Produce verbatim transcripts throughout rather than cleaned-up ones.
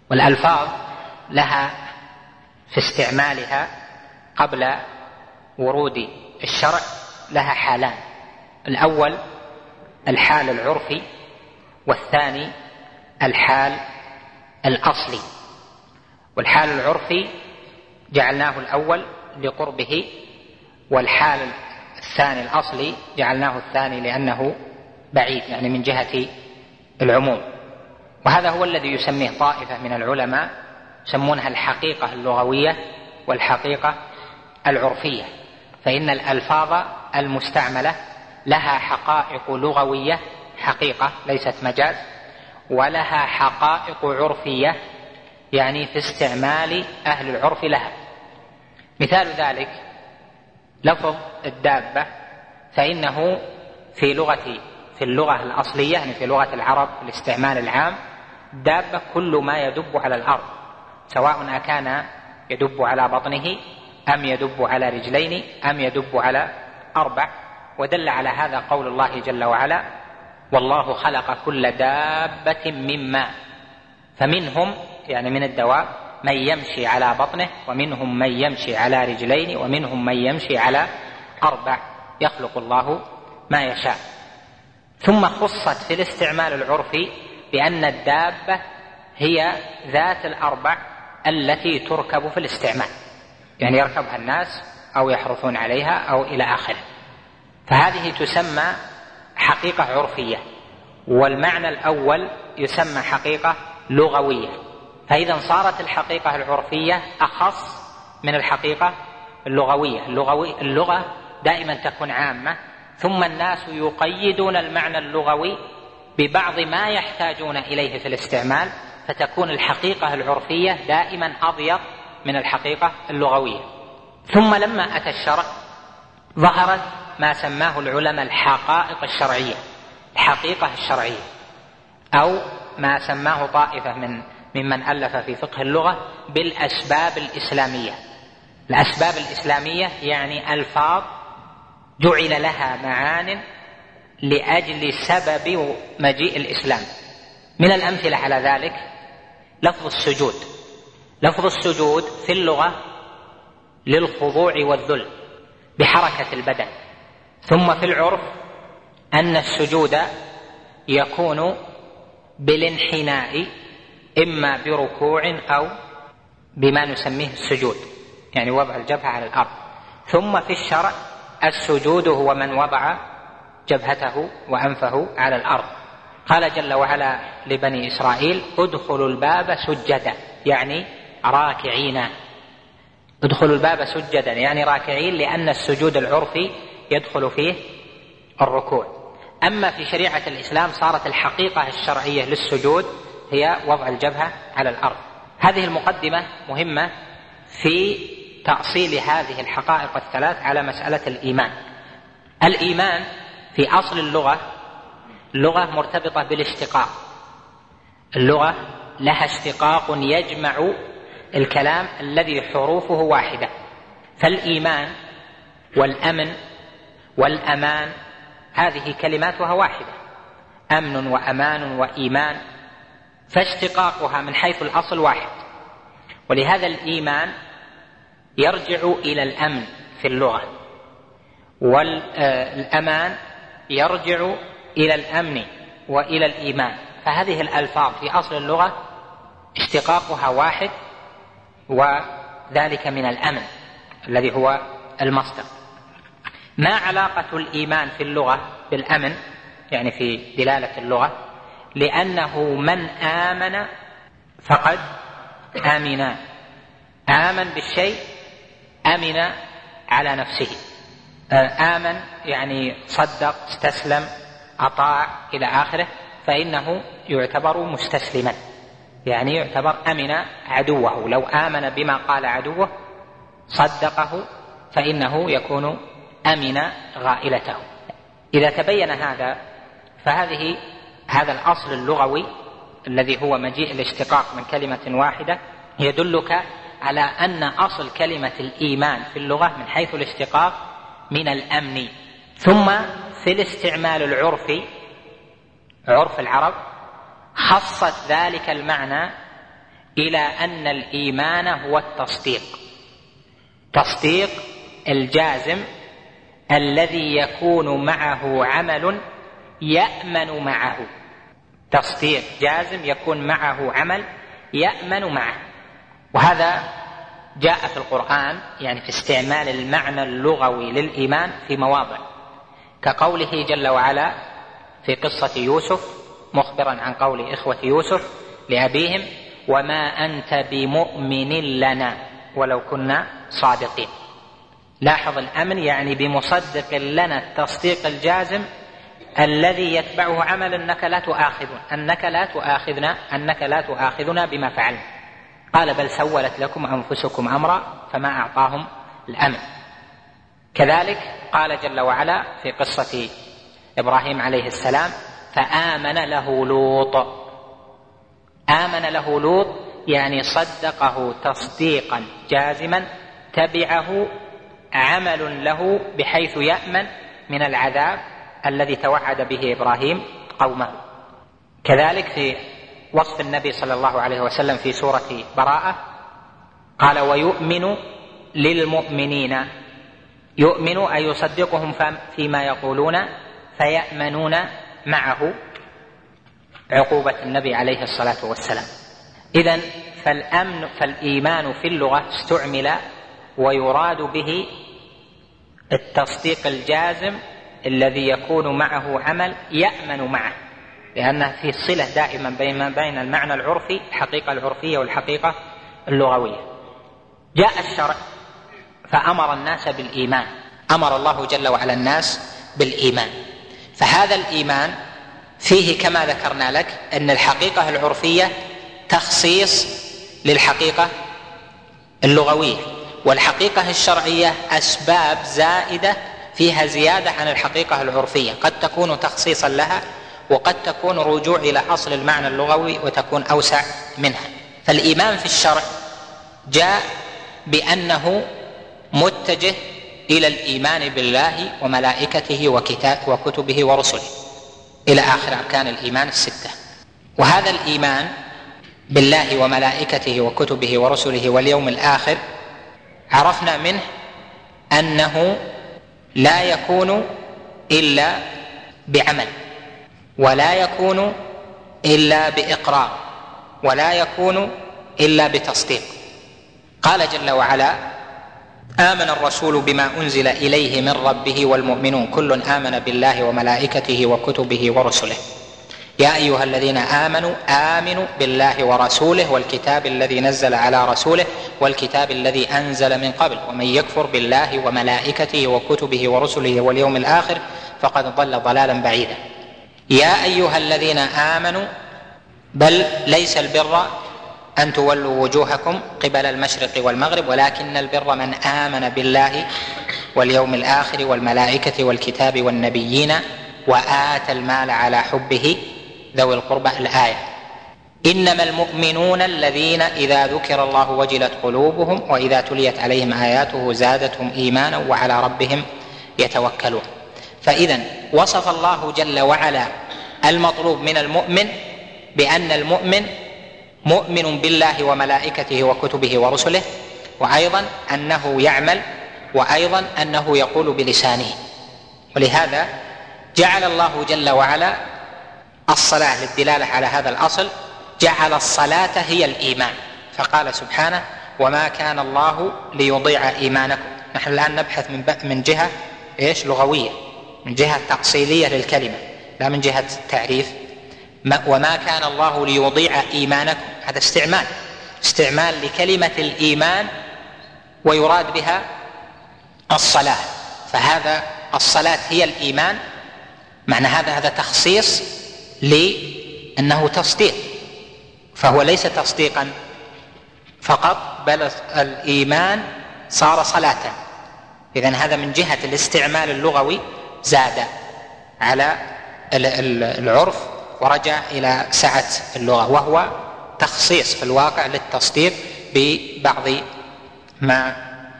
والألفاظ لها في استعمالها قبل ورود الشرع لها حالان: الأول الحال العرفي، والثاني الحال الأصلي. والحال العرفي جعلناه الأول لقربه، والحال الثاني الأصلي جعلناه الثاني لأنه بعيد، يعني من جهة العموم. وهذا هو الذي يسميه طائفة من العلماء يسمونها الحقيقة اللغوية والحقيقة العرفية. فإن الألفاظ المستعملة لها حقائق لغوية، حقيقة ليست مجاز، ولها حقائق عرفية، يعني في استعمال أهل العرف لها. مثال ذلك لفظ الدابة، فإنه في لغة في اللغة الأصلية، يعني في لغة العرب في الاستعمال العام، دابة كل ما يدب على الأرض، سواء أكان يدب على بطنه أم يدب على رجلين أم يدب على أربع. ودل على هذا قول الله جل وعلا: والله خلق كل دابة من ماء. فمنهم يعني من الدواب من يمشي على بطنه، ومنهم من يمشي على رجلين، ومنهم من يمشي على أربع، يخلق الله ما يشاء. ثم خصت في الاستعمال العرفي بأن الدابة هي ذات الأربع التي تركب في الاستعمال، يعني يركبها الناس أو يحرثون عليها أو إلى آخره. فهذه تسمى حقيقة عرفية، والمعنى الأول يسمى حقيقة لغوية. فإذا صارت الحقيقة العرفية أخص من الحقيقة اللغوية. اللغوي اللغة دائما تكون عامة، ثم الناس يقيدون المعنى اللغوي ببعض ما يحتاجون إليه في الاستعمال، فتكون الحقيقة العرفية دائما أضيق من الحقيقة اللغوية. ثم لما أتى الشرع ظهرت ما سماه العلماء الحقائق الشرعية، الحقيقة الشرعية، أو ما سماه طائفة من ممن ألف في فقه اللغة بالأسباب الإسلامية. الأسباب الإسلامية يعني ألفاظ جعل لها معان لأجل سبب مجيء الإسلام. من الأمثلة على ذلك لفظ السجود. لفظ السجود في اللغة للخضوع والذل بحركة البدن، ثم في العرف أن السجود يكون بالانحناء، إما بركوع أو بما نسميه السجود، يعني وضع الجبهة على الأرض. ثم في الشرع السجود هو من وضع جبهته وأنفه على الأرض. قال جل وعلا لبني إسرائيل: ادخلوا الباب سجدا، يعني راكعين. ادخلوا الباب سجدا يعني راكعين، لأن السجود العرفي يدخل فيه الركوع. أما في شريعة الإسلام صارت الحقيقة الشرعية للسجود هي وضع الجبهة على الأرض. هذه المقدمة مهمة في تأصيل هذه الحقائق الثلاث على مسألة الإيمان. الإيمان في أصل اللغة، اللغة مرتبطة بالاشتقاق. اللغة لها اشتقاق يجمع الكلام الذي حروفه واحدة، فالإيمان والأمن والأمان هذه كلماتها واحدة، أمن وأمان وإيمان، فاشتقاقها من حيث الأصل واحد. ولهذا الإيمان يرجع إلى الأمن في اللغة، والأمان يرجع إلى الأمن وإلى الإيمان. فهذه الألفاظ في أصل اللغة اشتقاقها واحد، وذلك من الأمن الذي هو المصدر. ما علاقة الإيمان في اللغة بالأمن، يعني في دلالة اللغة؟ لأنه من آمن فقد آمن. آمن بالشيء أمن على نفسه. آمن يعني صدق، استسلم، أطاع إلى آخره، فإنه يعتبر مستسلما، يعني يعتبر أمن عدوه. لو آمن بما قال عدوه صدقه فإنه يكون أمن غائلته. إذا تبين هذا فهذه هذا الأصل اللغوي الذي هو مجيء الاشتقاق من كلمة واحدة يدلك على أن أصل كلمة الإيمان في اللغة من حيث الاشتقاق من الأمن. ثم في الاستعمال العرفي، عرف العرب، خصت ذلك المعنى إلى أن الإيمان هو التصديق، تصديق الجازم الذي يكون معه عمل يأمن معه، تصديق جازم يكون معه عمل يأمن معه. وهذا جاء في القرآن يعني في استعمال المعنى اللغوي للإيمان في مواضع، كقوله جل وعلا في قصة يوسف مخبرا عن قول إخوة يوسف لأبيهم: وما أنت بمؤمن لنا ولو كنا صادقين. لاحظ الأمن يعني بمصدق لنا، التصديق الجازم الذي يتبعه عمل أنك لا تؤاخذنا أنك لا تؤاخذنا أنك لا تؤاخذنا بما فعلنا. قال: بل سولت لكم أنفسكم أمرا فما أعطاهم الأمن. كذلك قال جل وعلا في قصة إبراهيم عليه السلام: فآمن له لوط. آمن له لوط يعني صدقه تصديقا جازما تبعه عمل له بحيث يأمن من العذاب الذي توعد به إبراهيم قومه. كذلك في وصف النبي صلى الله عليه وسلم في سورة براءة قال: ويؤمن للمؤمنين. يؤمن أي يصدقهم فيما يقولون فيأمنون معه عقوبة النبي عليه الصلاة والسلام. إذن فالأمن فالإيمان في اللغة استعمل ويراد به التصديق الجازم الذي يكون معه عمل يأمن معه، لأنه في صلة دائما بين المعنى العرفي الحقيقة العرفية والحقيقة اللغوية. جاء الشرع فأمر الناس بالإيمان، أمر الله جل وعلا الناس بالإيمان. فهذا الإيمان فيه كما ذكرنا لك أن الحقيقة العرفية تخصيص للحقيقة اللغوية، والحقيقة الشرعية أسباب زائدة فيها زيادة عن الحقيقة العرفية، قد تكون تخصيصا لها وقد تكون رجوع إلى أصل المعنى اللغوي وتكون أوسع منها. فالإيمان في الشرع جاء بأنه متجه إلى الإيمان بالله وملائكته وكتبه ورسله إلى آخر أركان الإيمان الستة. وهذا الإيمان بالله وملائكته وكتبه ورسله واليوم الآخر عرفنا منه أنه لا يكون إلا بعمل، ولا يكون إلا بإقرار، ولا يكون إلا بتصديق. قال جل وعلا: آمن الرسول بما أنزل إليه من ربه والمؤمنون كل آمن بالله وملائكته وكتبه ورسله يا أيها الذين آمنوا آمنوا بالله ورسوله والكتاب الذي نزل على رسوله والكتاب الذي أنزل من قبل ومن يكفر بالله وملائكته وكتبه ورسله واليوم الآخر فقد ضل ضلالا بعيدا. يا أيها الذين آمنوا، بل ليس البر أن تولوا وجوهكم قبل المشرق والمغرب ولكن البر من آمن بالله واليوم الآخر والملائكة والكتاب والنبيين وآتى المال على حبه ذوي القربى الآية. إنما المؤمنون الذين إذا ذكر الله وجلت قلوبهم وإذا تليت عليهم آياته زادتهم إيمانا وعلى ربهم يتوكلون. فإذا وصف الله جل وعلا المطلوب من المؤمن بأن المؤمن مؤمن بالله وملائكته وكتبه ورسله، وأيضا أنه يعمل، وأيضا أنه يقول بلسانه. ولهذا جعل الله جل وعلا الصلاة للدلالة على هذا الأصل، جعل الصلاة هي الإيمان، فقال سبحانه: وما كان الله ليضيع إيمانكم. نحن الآن نبحث من من جهة إيش لغوية، من جهة تأصيلية للكلمة، لا من جهة التعريف. وما كان الله ليضيع إيمانكم، هذا استعمال استعمال لكلمة الإيمان ويراد بها الصلاة، فهذا الصلاة هي الإيمان. معنى هذا هذا تخصيص لأنه تصديق، فهو ليس تصديقا فقط بل الإيمان صار صلاة. إذن هذا من جهة الاستعمال اللغوي زاد على العرف ورجع إلى سعة اللغة، وهو تخصيص في الواقع للتصديق ببعض ما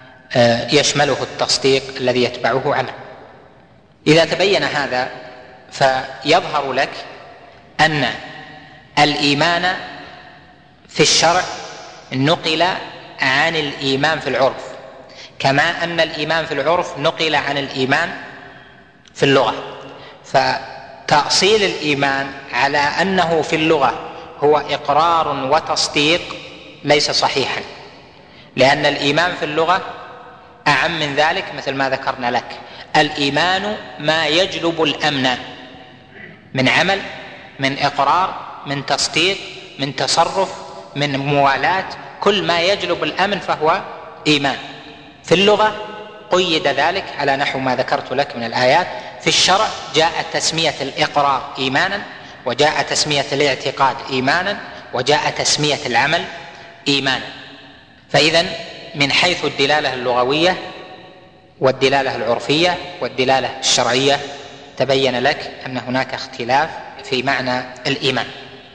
يشمله التصديق الذي يتبعه عمل. إذا تبين هذا فيظهر لك أن الإيمان في الشرع نقل عن الإيمان في العرف، كما أن الإيمان في العرف نقل عن الإيمان في اللغة. فتأصيل الإيمان على أنه في اللغة هو إقرار وتصديق ليس صحيحا، لأن الإيمان في اللغة أعم من ذلك، مثل ما ذكرنا لك. الإيمان ما يجلب الأمن من عمل، من إقرار، من تصديق، من تصرف، من موالاة، كل ما يجلب الأمن فهو إيمان. في اللغة قيد ذلك على نحو ما ذكرت لك من الآيات. في الشرع جاء تسمية الإقرار إيمانا، وجاء تسمية الاعتقاد إيمانا، وجاء تسمية العمل إيمانا. فإذن من حيث الدلالة اللغوية والدلالة العرفية والدلالة الشرعية تبين لك أن هناك اختلاف في معنى الإيمان.